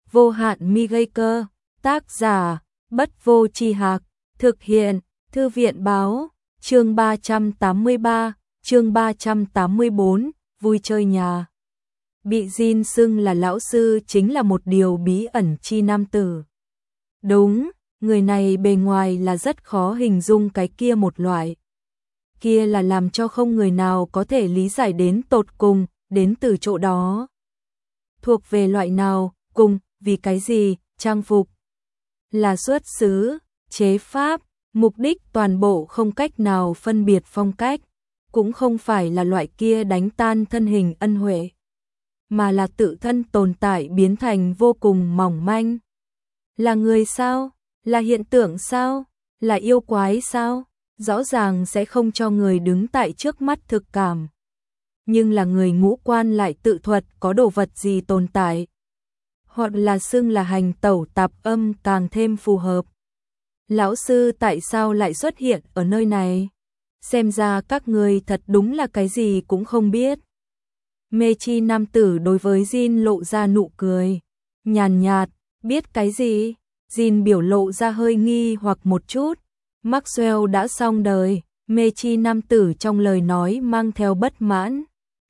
vô hạn mi gây cơ, tác giả, Bất Vô Tri Hạc, thực hiện, Thư viện báo, chương 383, chương 384, vui chơi nhà. Bị Jin xưng là lão sư chính là một điều bí ẩn chi nam tử. Đúng, người này bề ngoài là rất khó hình dung cái kia một loại. Kia là làm cho không người nào có thể lý giải đến tột cùng, đến từ chỗ đó. Thuộc về loại nào, cùng, vì cái gì, trang phục. Là xuất xứ, chế pháp, mục đích toàn bộ không cách nào phân biệt phong cách. Cũng không phải là loại kia đánh tan thân hình ân huệ. Mà là tự thân tồn tại biến thành vô cùng mỏng manh. Là người sao? Là hiện tượng sao? Là yêu quái sao? Rõ ràng sẽ không cho người đứng tại trước mắt thực cảm. Nhưng là người ngũ quan lại tự thuật có đồ vật gì tồn tại. Hoặc là xưng là hành tẩu tạp âm càng thêm phù hợp. Lão sư tại sao lại xuất hiện ở nơi này? Xem ra các người thật đúng là cái gì cũng không biết. Mê chi nam tử đối với Jin lộ ra nụ cười. Nhàn nhạt, biết cái gì? Jin biểu lộ ra hơi nghi hoặc một chút. Maxwell đã xong đời. Mê chi nam tử trong lời nói mang theo bất mãn.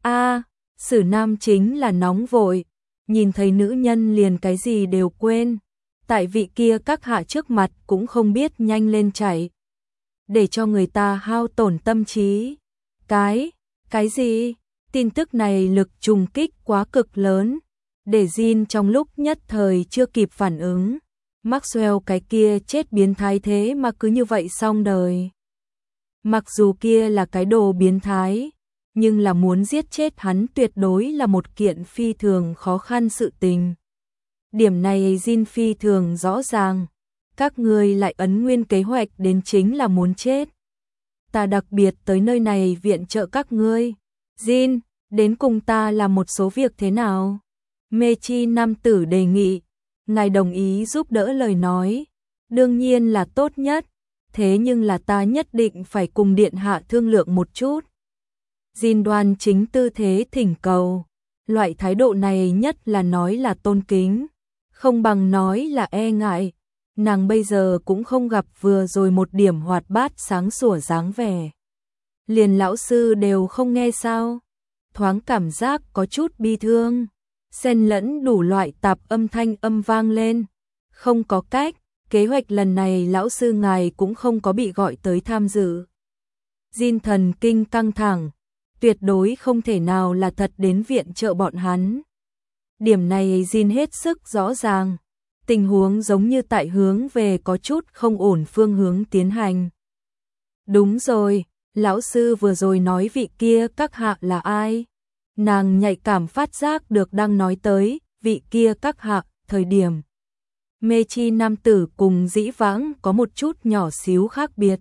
Sử nam chính là nóng vội. Nhìn thấy nữ nhân liền cái gì đều quên. Tại vị kia các hạ trước mặt cũng không biết nhanh lên chạy. Để cho người ta hao tổn tâm trí. Cái gì? Tin tức này lực trùng kích quá cực lớn. Để Jin trong lúc nhất thời chưa kịp phản ứng. Maxwell cái kia chết biến thái thế mà cứ như vậy xong đời. Mặc dù kia là cái đồ biến thái, nhưng là muốn giết chết hắn tuyệt đối là một kiện phi thường khó khăn sự tình. Điểm này Jin phi thường rõ ràng. Các ngươi lại ấn nguyên kế hoạch đến chính là muốn chết. Ta đặc biệt tới nơi này viện trợ các ngươi. Jin, đến cùng ta làm một số việc thế nào? Mê chi nam tử đề nghị. Ngài đồng ý giúp đỡ lời nói. Đương nhiên là tốt nhất. Thế nhưng là ta nhất định phải cùng điện hạ thương lượng một chút. Jin đoan chính tư thế thỉnh cầu. Loại thái độ này nhất là nói là tôn kính. Không bằng nói là e ngại. Nàng bây giờ cũng không gặp vừa rồi một điểm hoạt bát sáng sủa dáng vẻ. Liền lão sư đều không nghe sao. Thoáng cảm giác có chút bi thương. Xen lẫn đủ loại tạp âm thanh âm vang lên. Không có cách, kế hoạch lần này lão sư ngài cũng không có bị gọi tới tham dự. Jin thần kinh căng thẳng, tuyệt đối không thể nào là thật đến viện trợ bọn hắn. Điểm này Jin hết sức rõ ràng, tình huống giống như tại hướng về có chút không ổn phương hướng tiến hành. Đúng rồi, lão sư vừa rồi nói vị kia các hạ là ai? Nàng nhạy cảm phát giác được đang nói tới vị kia các hạ, thời điểm. Mê chi nam tử cùng dĩ vãng có một chút nhỏ xíu khác biệt.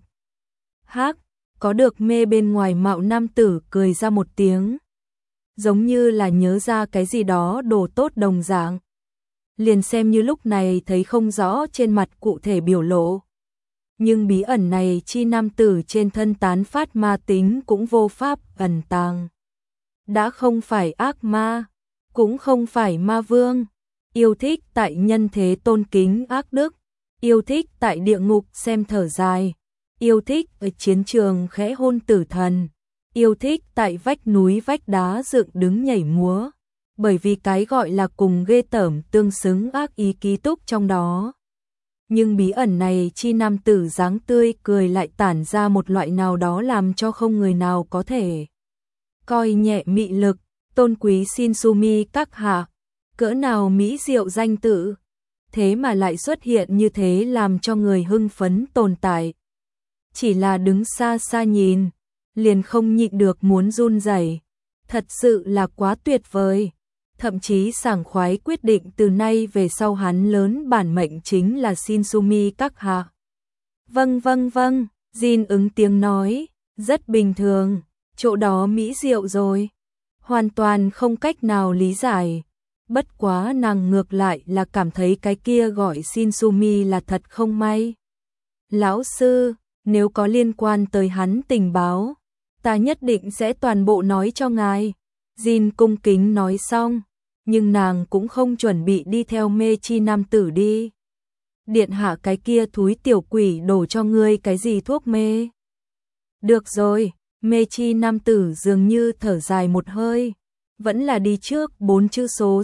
Có được mê bên ngoài mạo nam tử cười ra một tiếng. Giống như là nhớ ra cái gì đó đồ tốt đồng dạng. Liền xem như lúc này thấy không rõ trên mặt cụ thể biểu lộ. Nhưng bí ẩn này chi nam tử trên thân tán phát ma tính cũng vô pháp ẩn tàng. Đã không phải ác ma, cũng không phải ma vương, yêu thích tại nhân thế tôn kính ác đức, yêu thích tại địa ngục xem thở dài, yêu thích ở chiến trường khẽ hôn tử thần, yêu thích tại vách núi vách đá dựng đứng nhảy múa, bởi vì cái gọi là cùng ghê tởm tương xứng ác ý ký túc trong đó. Nhưng bí ẩn này chi nam tử dáng tươi cười lại tản ra một loại nào đó làm cho không người nào có thể coi nhẹ mị lực, tôn quý Shinsumi các hạ, cỡ nào mỹ diệu danh tự, thế mà lại xuất hiện như thế làm cho người hưng phấn tồn tại. Chỉ là đứng xa xa nhìn, liền không nhịn được muốn run rẩy, thật sự là quá tuyệt vời, thậm chí sảng khoái quyết định từ nay về sau hắn lớn bản mệnh chính là Shinsumi các hạ. Vâng, Jin ứng tiếng nói, rất bình thường. Chỗ đó mỹ diệu rồi, hoàn toàn không cách nào lý giải. Bất quá nàng ngược lại là cảm thấy cái kia gọi Shinsumi là thật không may. Lão sư, nếu có liên quan tới hắn tình báo, ta nhất định sẽ toàn bộ nói cho ngài. Jin cung kính nói xong, nhưng nàng cũng không chuẩn bị đi theo mê chi nam tử đi. Điện hạ, cái kia thúi tiểu quỷ đổ cho ngươi cái gì thuốc mê? Được rồi, mê chi nam tử dường như thở dài một hơi. Vẫn là đi trước 4 chữ số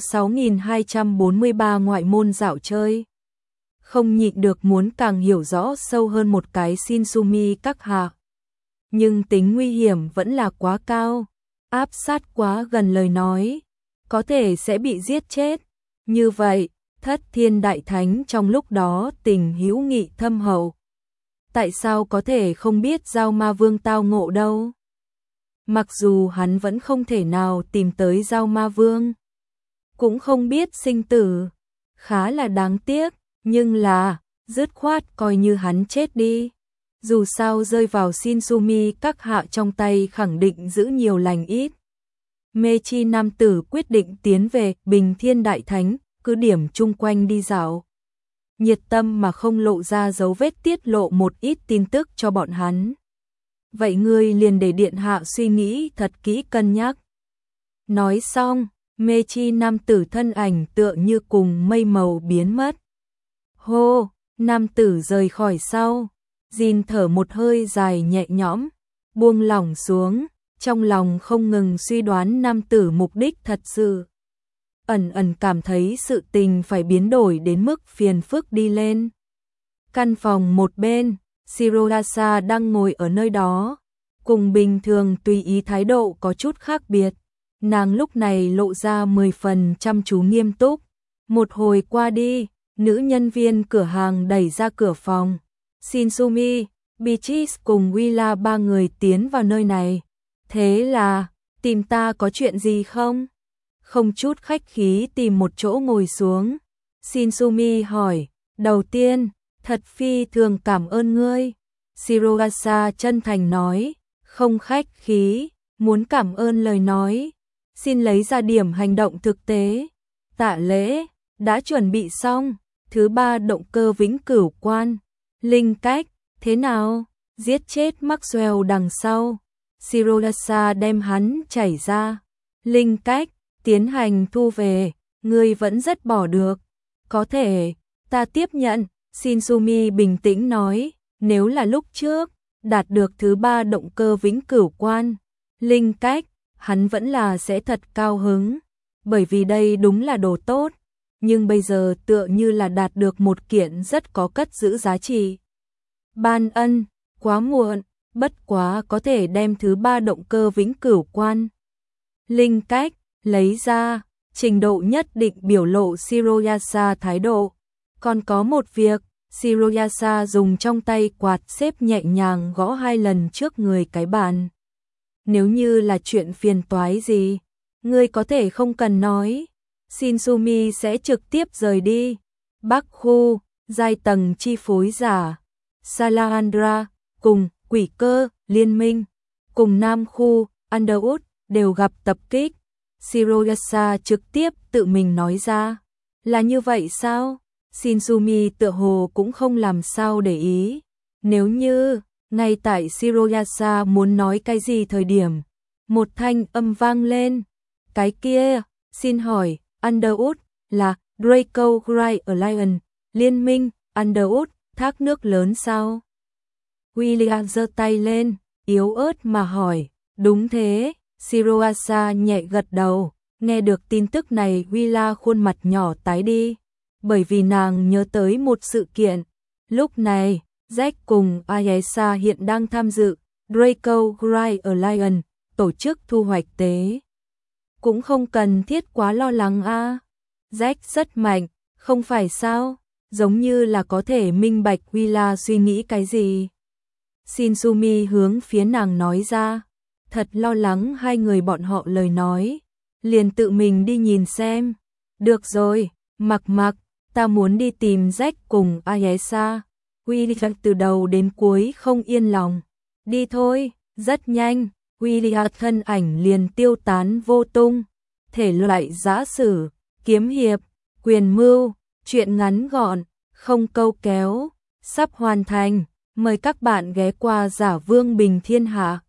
6243 ngoại môn dạo chơi. Không nhịn được muốn càng hiểu rõ sâu hơn một cái Shinsumi các hạ. Nhưng tính nguy hiểm vẫn là quá cao, áp sát quá gần lời nói, có thể sẽ bị giết chết. Như vậy, Thất Thiên Đại Thánh trong lúc đó tình hữu nghị thâm hậu. Tại sao có thể không biết Giao Ma Vương tao ngộ đâu? Mặc dù hắn vẫn không thể nào tìm tới Giao Ma Vương, cũng không biết sinh tử, khá là đáng tiếc, nhưng là, dứt khoát coi như hắn chết đi. Dù sao rơi vào Shinsumi các hạ trong tay khẳng định giữ nhiều lành ít. Mê chi nam tử quyết định tiến về Bình Thiên Đại Thánh, cứ điểm chung quanh đi dạo. Nhiệt tâm mà không lộ ra dấu vết tiết lộ một ít tin tức cho bọn hắn. Vậy ngươi liền để điện hạ suy nghĩ thật kỹ cân nhắc. Nói xong, mê chi nam tử thân ảnh tựa như cùng mây màu biến mất. Hô, nam tử rời khỏi sau, Jin thở một hơi dài nhẹ nhõm, buông lỏng xuống, trong lòng không ngừng suy đoán nam tử mục đích thật sự. Ẩn ẩn cảm thấy sự tình phải biến đổi đến mức phiền phức đi lên. Căn phòng một bên, Shirogasa đang ngồi ở nơi đó, cùng bình thường tùy ý thái độ có chút khác biệt. Nàng lúc này lộ ra 10 phần chăm chú nghiêm túc. Một hồi qua đi, nữ nhân viên cửa hàng đẩy ra cửa phòng. Shinsumi, Beatrice cùng Willa ba người tiến vào nơi này. Thế là, tìm ta có chuyện gì không? Không chút khách khí tìm một chỗ ngồi xuống. Shinsumi hỏi, đầu tiên, thật phi thường cảm ơn ngươi. Shirogasa chân thành nói, không khách khí, muốn cảm ơn lời nói. Xin lấy ra điểm hành động thực tế. Tạ lễ, đã chuẩn bị xong. Thứ 3 động cơ vĩnh cửu quan. Linh cách, thế nào? Giết chết Maxwell đằng sau. Shirogasa đem hắn chảy ra. Linh cách, tiến hành thu về, ngươi vẫn rất bỏ được. Có thể, ta tiếp nhận. Shinsumi bình tĩnh nói, nếu là lúc trước, đạt được thứ 3 động cơ vĩnh cửu quan. Linh cách, hắn vẫn là sẽ thật cao hứng. Bởi vì đây đúng là đồ tốt. Nhưng bây giờ tựa như là đạt được một kiện rất có cất giữ giá trị. Ban ân, quá muộn, bất quá có thể đem thứ 3 động cơ vĩnh cửu quan. Linh cách, lấy ra, trình độ nhất định biểu lộ Shirogasa thái độ. Còn có một việc, Shirogasa dùng trong tay quạt xếp nhẹ nhàng gõ 2 lần trước người cái bàn. Nếu như là chuyện phiền toái gì, ngươi có thể không cần nói. Shinsumi sẽ trực tiếp rời đi. Bắc khu, giai tầng chi phối giả, Salandra, cùng quỷ cơ, liên minh, cùng Nam khu, Underwood, đều gặp tập kích. Shirogasa trực tiếp tự mình nói ra. Là như vậy sao? Shinsumi tựa hồ cũng không làm sao để ý. Nếu như, ngay tại Shirogasa muốn nói cái gì thời điểm, một thanh âm vang lên. Cái kia, xin hỏi, Underwood là Draco Gray Alliance, liên minh, Underwood, thác nước lớn sao? William giơ tay lên, yếu ớt mà hỏi, đúng thế. Shirogasa nhẹ gật đầu, nghe được tin tức này Willa khuôn mặt nhỏ tái đi, bởi vì nàng nhớ tới một sự kiện. Lúc này, Jack cùng Ayesa hiện đang tham dự Draco Gray Alliance tổ chức thu hoạch tế. Cũng không cần thiết quá lo lắng a. Jack rất mạnh, không phải sao? Giống như là có thể minh bạch Willa suy nghĩ cái gì. Shinsumi hướng phía nàng nói ra, thật lo lắng hai người bọn họ lời nói, liền tự mình đi nhìn xem. Được rồi, mặc, ta muốn đi tìm Jack cùng Ayesa. William từ đầu đến cuối không yên lòng. Đi thôi, rất nhanh, William thân ảnh liền tiêu tán vô tung. Thể loại giã sử, kiếm hiệp, quyền mưu, truyện ngắn gọn, không câu kéo, sắp hoàn thành. Mời các bạn ghé qua Giả Vương Bình Thiên Hạ.